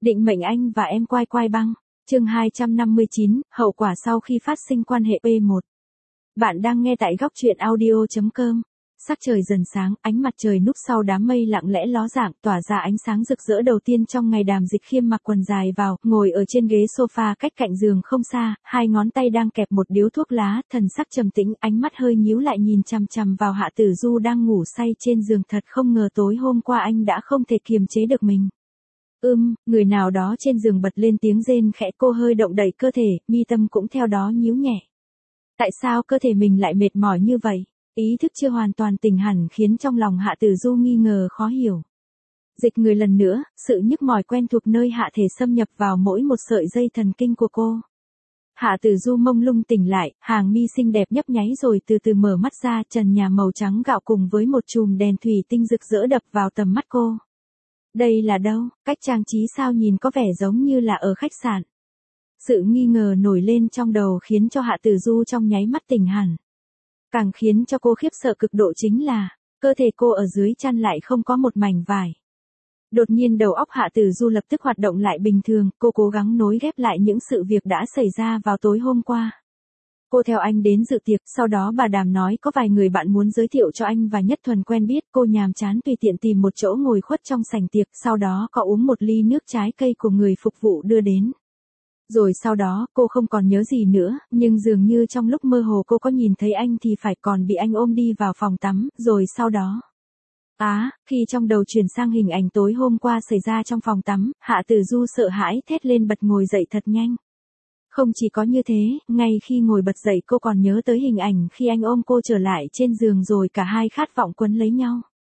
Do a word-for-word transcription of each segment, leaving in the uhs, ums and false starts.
Định mệnh anh và em quai quai băng. Chương hai trăm năm mươi chín, hậu quả sau khi phát sinh quan hệ P một. Bạn đang nghe tại góc truyện audio chấm com. Sắc trời dần sáng, ánh mặt trời núp sau đám mây lặng lẽ ló dạng, tỏa ra ánh sáng rực rỡ đầu tiên trong ngày. Đàm Dịch Khiêm mặc quần dài vào, ngồi ở trên ghế sofa cách cạnh giường không xa, hai ngón tay đang kẹp một điếu thuốc lá, thần sắc trầm tĩnh, ánh mắt hơi nhíu lại nhìn chằm chằm vào Hạ Tử Du đang ngủ say trên giường. Thật không ngờ tối hôm qua anh đã không thể kiềm chế được mình. Ưm, người nào đó trên giường bật lên tiếng rên khẽ, cô hơi động đậy cơ thể, mi tâm cũng theo đó nhíu nhẹ. Tại sao cơ thể mình lại mệt mỏi như vậy? Ý thức chưa hoàn toàn tỉnh hẳn khiến trong lòng Hạ Tử Du nghi ngờ khó hiểu. Dịch người lần nữa, sự nhức mỏi quen thuộc nơi hạ thể xâm nhập vào mỗi một sợi dây thần kinh của cô. Hạ Tử Du mông lung tỉnh lại, hàng mi xinh đẹp nhấp nháy rồi từ từ mở mắt ra, trần nhà màu trắng gạo cùng với một chùm đèn thủy tinh rực rỡ đập vào tầm mắt cô. Đây là đâu? Cách trang trí sao nhìn có vẻ giống như là ở khách sạn. Sự nghi ngờ nổi lên trong đầu khiến cho Hạ Tử Du trong nháy mắt tỉnh hẳn. Càng khiến cho cô khiếp sợ cực độ chính là, cơ thể cô ở dưới chăn lại không có một mảnh vải. Đột nhiên đầu óc Hạ Tử Du lập tức hoạt động lại bình thường, cô cố gắng nối ghép lại những sự việc đã xảy ra vào tối hôm qua. Cô theo anh đến dự tiệc, sau đó bà Đàm nói có vài người bạn muốn giới thiệu cho anh và Nhất Thuần quen biết, cô nhàm chán tùy tiện tìm một chỗ ngồi khuất trong sảnh tiệc, sau đó có uống một ly nước trái cây của người phục vụ đưa đến. Rồi sau đó, cô không còn nhớ gì nữa, nhưng dường như trong lúc mơ hồ cô có nhìn thấy anh thì phải, còn bị anh ôm đi vào phòng tắm, rồi sau đó. Á, à, khi trong đầu chuyển sang hình ảnh tối hôm qua xảy ra trong phòng tắm, Hạ Tử Du sợ hãi thét lên bật ngồi dậy thật nhanh. Không chỉ có như thế, ngay khi ngồi bật dậy cô còn nhớ tới hình ảnh khi anh ôm cô trở lại trên giường rồi cả hai khát vọng quấn lấy nhau.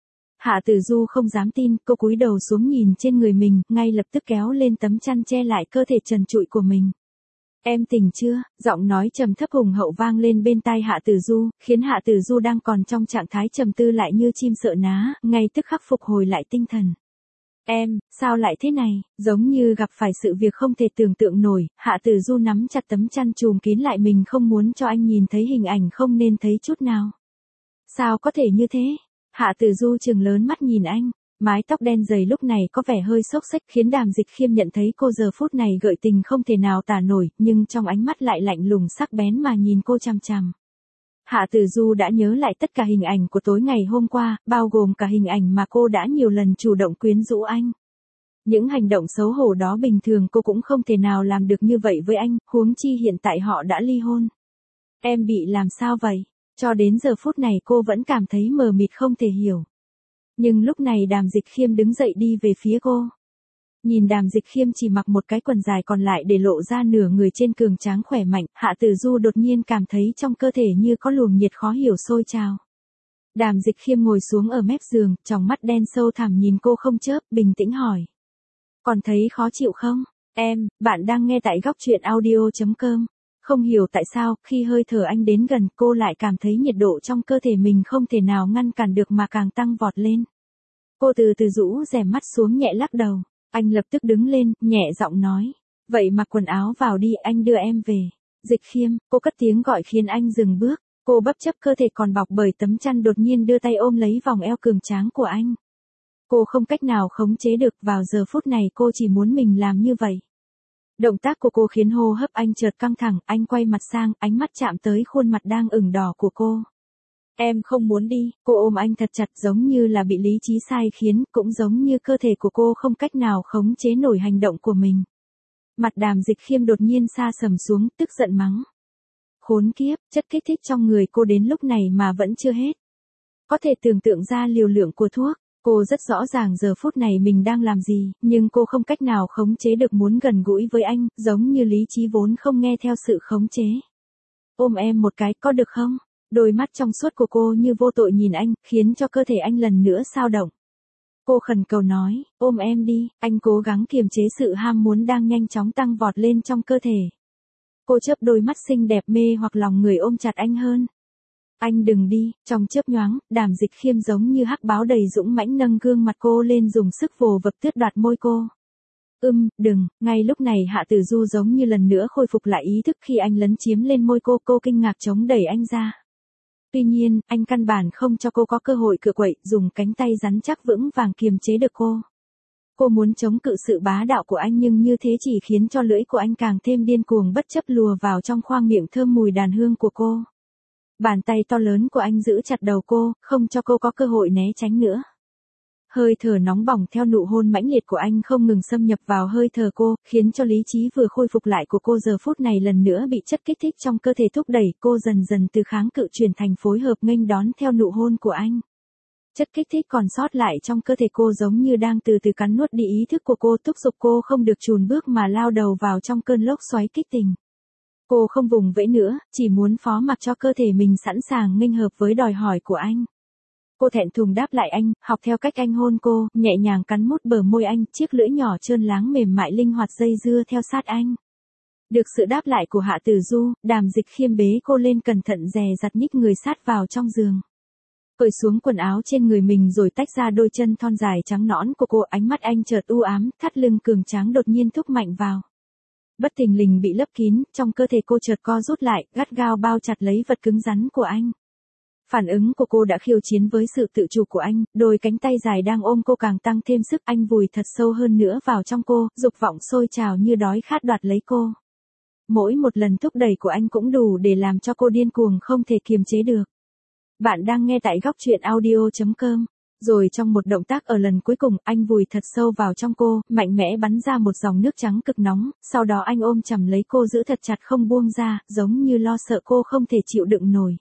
Hạ Tử Du không dám tin, cô cúi đầu xuống nhìn trên người mình, ngay lập tức kéo lên tấm chăn che lại cơ thể trần trụi của mình. Em tỉnh chưa? Giọng nói trầm thấp hùng hậu vang lên bên tai Hạ Tử Du, khiến Hạ Tử Du đang còn trong trạng thái trầm tư lại như chim sợ ná, ngay tức khắc phục hồi lại tinh thần. Em, sao lại thế này? Giống như gặp phải sự việc không thể tưởng tượng nổi, Hạ Tử Du nắm chặt tấm chăn trùm kín lại mình, không muốn cho anh nhìn thấy hình ảnh không nên thấy chút nào. Sao có thể như thế? Hạ Tử Du trừng lớn mắt nhìn anh, mái tóc đen dày lúc này có vẻ hơi xốc xếch khiến Đàm Dịch Khiêm nhận thấy cô giờ phút này gợi tình không thể nào tả nổi, nhưng trong ánh mắt lại lạnh lùng sắc bén mà nhìn cô chằm chằm. Hạ Tử Du đã nhớ lại tất cả hình ảnh của tối ngày hôm qua, bao gồm cả hình ảnh mà cô đã nhiều lần chủ động quyến rũ anh. Những hành động xấu hổ đó bình thường cô cũng không thể nào làm được như vậy với anh, huống chi hiện tại họ đã ly hôn. Em bị làm sao vậy? Cho đến giờ phút này cô vẫn cảm thấy mờ mịt không thể hiểu. Nhưng lúc này Đàm Dịch Khiêm đứng dậy đi về phía cô. Nhìn Đàm Dịch Khiêm chỉ mặc một cái quần dài còn lại để lộ ra nửa người trên cường tráng khỏe mạnh, Hạ Tử Du đột nhiên cảm thấy trong cơ thể như có luồng nhiệt khó hiểu sôi trào. Đàm Dịch Khiêm ngồi xuống ở mép giường, tròng mắt đen sâu thẳm nhìn cô không chớp, bình tĩnh hỏi. Còn thấy khó chịu không? Em, bạn đang nghe tại góc truyện audio chấm com. Không hiểu tại sao, khi hơi thở anh đến gần, cô lại cảm thấy nhiệt độ trong cơ thể mình không thể nào ngăn cản được mà càng tăng vọt lên. Cô từ từ rũ rèm mắt xuống nhẹ lắc đầu. Anh lập tức đứng lên, nhẹ giọng nói. Vậy mặc quần áo vào đi, anh đưa em về. Dịch Khiêm, cô cất tiếng gọi khiến anh dừng bước. Cô bất chấp cơ thể còn bọc bởi tấm chăn đột nhiên đưa tay ôm lấy vòng eo cường tráng của anh. Cô không cách nào khống chế được, vào giờ phút này cô chỉ muốn mình làm như vậy. Động tác của cô khiến hô hấp anh chợt căng thẳng, anh quay mặt sang, ánh mắt chạm tới khuôn mặt đang ửng đỏ của cô. Em không muốn đi, cô ôm anh thật chặt giống như là bị lý trí sai khiến, cũng giống như cơ thể của cô không cách nào khống chế nổi hành động của mình. Mặt Đàm Dịch Khiêm đột nhiên sa sầm xuống, tức giận mắng. Khốn kiếp, chất kích thích trong người cô đến lúc này mà vẫn chưa hết. Có thể tưởng tượng ra liều lượng của thuốc. Cô rất rõ ràng giờ phút này mình đang làm gì, nhưng cô không cách nào khống chế được muốn gần gũi với anh, giống như lý trí vốn không nghe theo sự khống chế. Ôm em một cái, có được không? Đôi mắt trong suốt của cô như vô tội nhìn anh, khiến cho cơ thể anh lần nữa xao động. Cô khẩn cầu nói, ôm em đi, anh cố gắng kiềm chế sự ham muốn đang nhanh chóng tăng vọt lên trong cơ thể. Cô chớp đôi mắt xinh đẹp mê hoặc lòng người ôm chặt anh hơn. Anh đừng đi, trong chớp nhoáng, Đàm Dịch Khiêm giống như hắc báo đầy dũng mãnh nâng gương mặt cô lên dùng sức vồ vập tước đoạt môi cô. Ưm, đừng, ngay lúc này Hạ Tử Du giống như lần nữa khôi phục lại ý thức khi anh lấn chiếm lên môi cô, cô kinh ngạc chống đẩy anh ra. Tuy nhiên, anh căn bản không cho cô có cơ hội cựa quậy, dùng cánh tay rắn chắc vững vàng kiềm chế được cô. Cô muốn chống cự sự bá đạo của anh nhưng như thế chỉ khiến cho lưỡi của anh càng thêm điên cuồng bất chấp lùa vào trong khoang miệng thơm mùi đàn hương của cô. Bàn tay to lớn của anh giữ chặt đầu cô, không cho cô có cơ hội né tránh nữa. Hơi thở nóng bỏng theo nụ hôn mãnh liệt của anh không ngừng xâm nhập vào hơi thở cô, khiến cho lý trí vừa khôi phục lại của cô giờ phút này lần nữa bị chất kích thích trong cơ thể thúc đẩy, cô dần dần từ kháng cự chuyển thành phối hợp nghênh đón theo nụ hôn của anh. Chất kích thích còn sót lại trong cơ thể cô giống như đang từ từ cắn nuốt đi ý thức của cô, thúc giục cô không được chùn bước mà lao đầu vào trong cơn lốc xoáy kích tình. Cô không vùng vẫy nữa, chỉ muốn phó mặc cho cơ thể mình sẵn sàng nghênh hợp với đòi hỏi của anh. Cô thẹn thùng đáp lại anh, học theo cách anh hôn cô, nhẹ nhàng cắn mút bờ môi anh, chiếc lưỡi nhỏ trơn láng mềm mại linh hoạt dây dưa theo sát anh. Được sự đáp lại của Hạ Tử Du, Đàm Dịch Khiêm bế cô lên cẩn thận dè dặt nhích người sát vào trong giường. Cởi xuống quần áo trên người mình rồi tách ra đôi chân thon dài trắng nõn của cô, ánh mắt anh chợt u ám, thắt lưng cường tráng đột nhiên thúc mạnh vào. Bất thình lình bị lấp kín, trong cơ thể cô chợt co rút lại, gắt gao bao chặt lấy vật cứng rắn của anh. Phản ứng của cô đã khiêu chiến với sự tự chủ của anh, đôi cánh tay dài đang ôm cô càng tăng thêm sức, anh vùi thật sâu hơn nữa vào trong cô, dục vọng sôi trào như đói khát đoạt lấy cô. Mỗi một lần thúc đẩy của anh cũng đủ để làm cho cô điên cuồng không thể kiềm chế được. Bạn đang nghe tại góc truyện audio chấm com. Rồi trong một động tác ở lần cuối cùng, anh vùi thật sâu vào trong cô, mạnh mẽ bắn ra một dòng nước trắng cực nóng, sau đó anh ôm chầm lấy cô giữ thật chặt không buông ra, giống như lo sợ cô không thể chịu đựng nổi.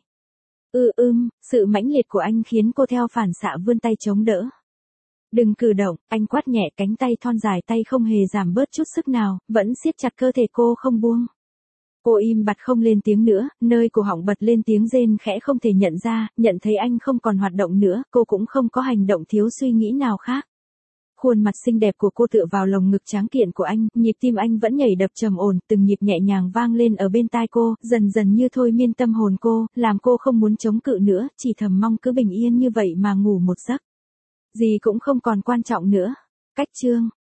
Ư ưm, sự mãnh liệt của anh khiến cô theo phản xạ vươn tay chống đỡ. Đừng cử động, anh quát nhẹ, cánh tay thon dài tay không hề giảm bớt chút sức nào, vẫn siết chặt cơ thể cô không buông. Cô im bặt không lên tiếng nữa, nơi cổ họng bật lên tiếng rên khẽ không thể nhận ra, nhận thấy anh không còn hoạt động nữa, cô cũng không có hành động thiếu suy nghĩ nào khác. Khuôn mặt xinh đẹp của cô tựa vào lồng ngực tráng kiện của anh, nhịp tim anh vẫn nhảy đập trầm ổn, từng nhịp nhẹ nhàng vang lên ở bên tai cô, dần dần như thôi miên tâm hồn cô, làm cô không muốn chống cự nữa, chỉ thầm mong cứ bình yên như vậy mà ngủ một giấc. Gì cũng không còn quan trọng nữa. Cách chương